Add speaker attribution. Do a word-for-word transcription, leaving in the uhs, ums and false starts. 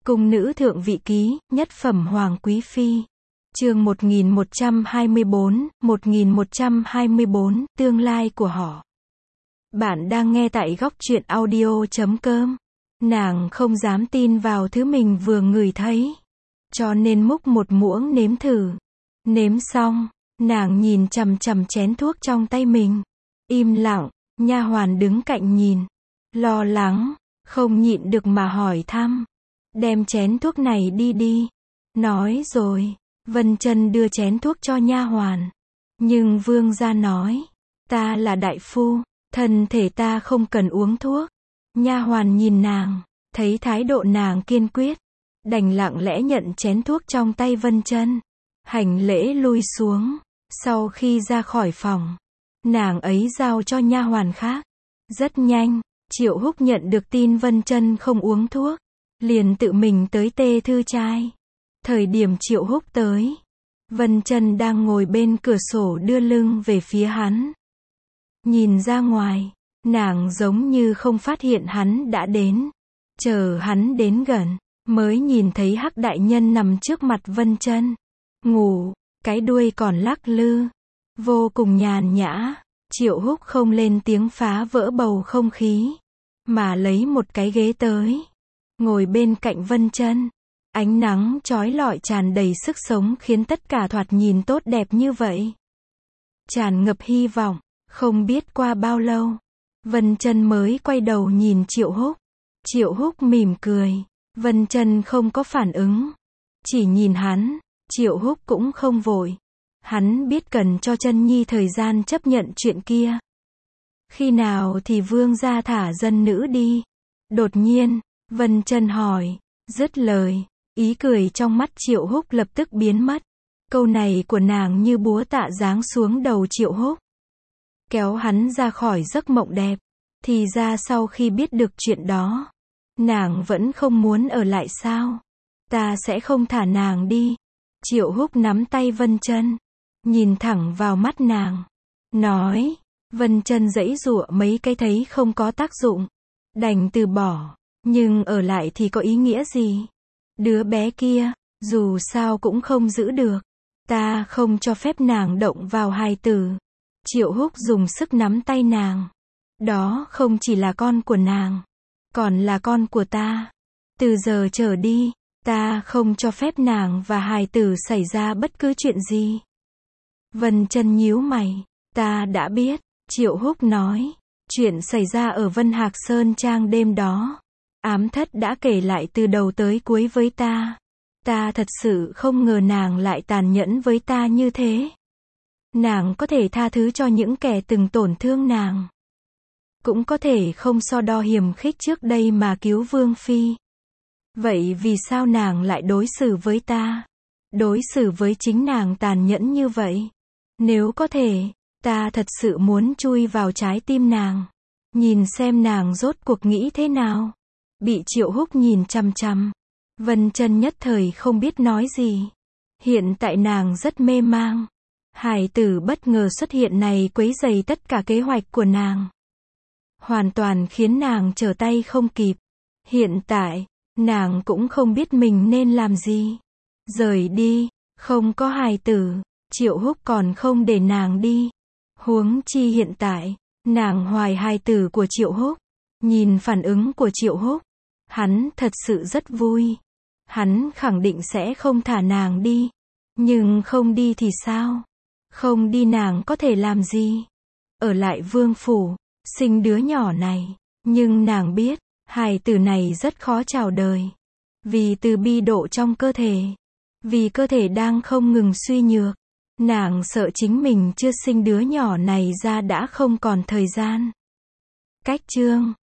Speaker 1: Cung nữ thượng vị ký, nhất phẩm hoàng quý phi. Chương một nghìn một trăm hai mươi bốn, một nghìn một trăm hai mươi bốn, tương lai của họ. Bạn đang nghe tại góc truyện audio chấm com. Nàng không dám tin vào thứ mình vừa ngửi thấy, cho nên múc một muỗng nếm thử. Nếm xong, nàng nhìn chằm chằm chén thuốc trong tay mình. Im lặng, nha hoàn đứng cạnh nhìn, lo lắng, không nhịn được mà hỏi thăm. Đem chén thuốc này đi đi. Nói rồi, Vân Chân đưa chén thuốc cho nha hoàn. Nhưng vương gia nói, ta là đại phu, thân thể ta không cần uống thuốc. Nha hoàn nhìn nàng, thấy thái độ nàng kiên quyết, đành lặng lẽ nhận chén thuốc trong tay Vân Chân, hành lễ lui xuống. Sau khi ra khỏi phòng, nàng ấy giao cho nha hoàn khác. Rất nhanh, Triệu Húc nhận được tin Vân Chân không uống thuốc, liền tự mình tới Tê Thư Trai. Thời điểm Triệu Húc tới, Vân Chân đang ngồi bên cửa sổ đưa lưng về phía hắn. Nhìn ra ngoài, nàng giống như không phát hiện hắn đã đến. Chờ hắn đến gần, mới nhìn thấy Hắc đại nhân nằm trước mặt Vân Chân, ngủ, cái đuôi còn lắc lư, vô cùng nhàn nhã. Triệu Húc không lên tiếng phá vỡ bầu không khí, mà lấy một cái ghế tới, ngồi bên cạnh Vân Chân. Ánh nắng chói lọi tràn đầy sức sống khiến tất cả thoạt nhìn tốt đẹp như vậy, tràn ngập hy vọng. Không biết qua bao lâu, Vân Chân mới quay đầu nhìn Triệu Húc. Triệu Húc mỉm cười, Vân Chân không có phản ứng, chỉ nhìn hắn. Triệu Húc cũng không vội, hắn biết cần cho Chân Nhi thời gian chấp nhận chuyện kia. Khi nào thì vương gia thả dân nữ đi? Đột nhiên, Vân Chân hỏi. Dứt lời, ý cười trong mắt Triệu Húc lập tức biến mất. Câu này của nàng như búa tạ giáng xuống đầu Triệu Húc, kéo hắn ra khỏi giấc mộng đẹp. Thì ra sau khi biết được chuyện đó, nàng vẫn không muốn ở lại sao? Ta sẽ không thả nàng đi. Triệu Húc nắm tay Vân Chân, nhìn thẳng vào mắt nàng, nói. Vân Chân giãy giụa mấy cái thấy không có tác dụng, đành từ bỏ. Nhưng ở lại thì có ý nghĩa gì? Đứa bé kia, dù sao cũng không giữ được. Ta không cho phép nàng động vào hài tử. Triệu Húc dùng sức nắm tay nàng. Đó không chỉ là con của nàng, còn là con của ta. Từ giờ trở đi, ta không cho phép nàng và hài tử xảy ra bất cứ chuyện gì. Vân Chân nhíu mày. Ta đã biết, Triệu Húc nói. Chuyện xảy ra ở Vân Hạc Sơn Trang đêm đó, ám thất đã kể lại từ đầu tới cuối với ta. Ta thật sự không ngờ nàng lại tàn nhẫn với ta như thế. Nàng có thể tha thứ cho những kẻ từng tổn thương nàng, cũng có thể không so đo hiềm khích trước đây mà cứu Vương Phi. Vậy vì sao nàng lại đối xử với ta, đối xử với chính nàng tàn nhẫn như vậy? Nếu có thể, ta thật sự muốn chui vào trái tim nàng, nhìn xem nàng rốt cuộc nghĩ thế nào. Bị Triệu Húc nhìn chằm chằm, Vân Chân nhất thời không biết nói gì. Hiện tại nàng rất mê mang. Hài tử bất ngờ xuất hiện này quấy rầy tất cả kế hoạch của nàng, hoàn toàn khiến nàng trở tay không kịp. Hiện tại, nàng cũng không biết mình nên làm gì. Rời đi, không có hài tử, Triệu Húc còn không để nàng đi. Huống chi hiện tại, nàng hoài hài tử của Triệu Húc. Nhìn phản ứng của Triệu Húc, hắn thật sự rất vui. Hắn khẳng định sẽ không thả nàng đi. Nhưng không đi thì sao? Không đi nàng có thể làm gì? Ở lại vương phủ, sinh đứa nhỏ này. Nhưng nàng biết, hài tử này rất khó chào đời. Vì từ bi độ trong cơ thể, vì cơ thể đang không ngừng suy nhược, nàng sợ chính mình chưa sinh đứa nhỏ này ra đã không còn thời gian. Cách chương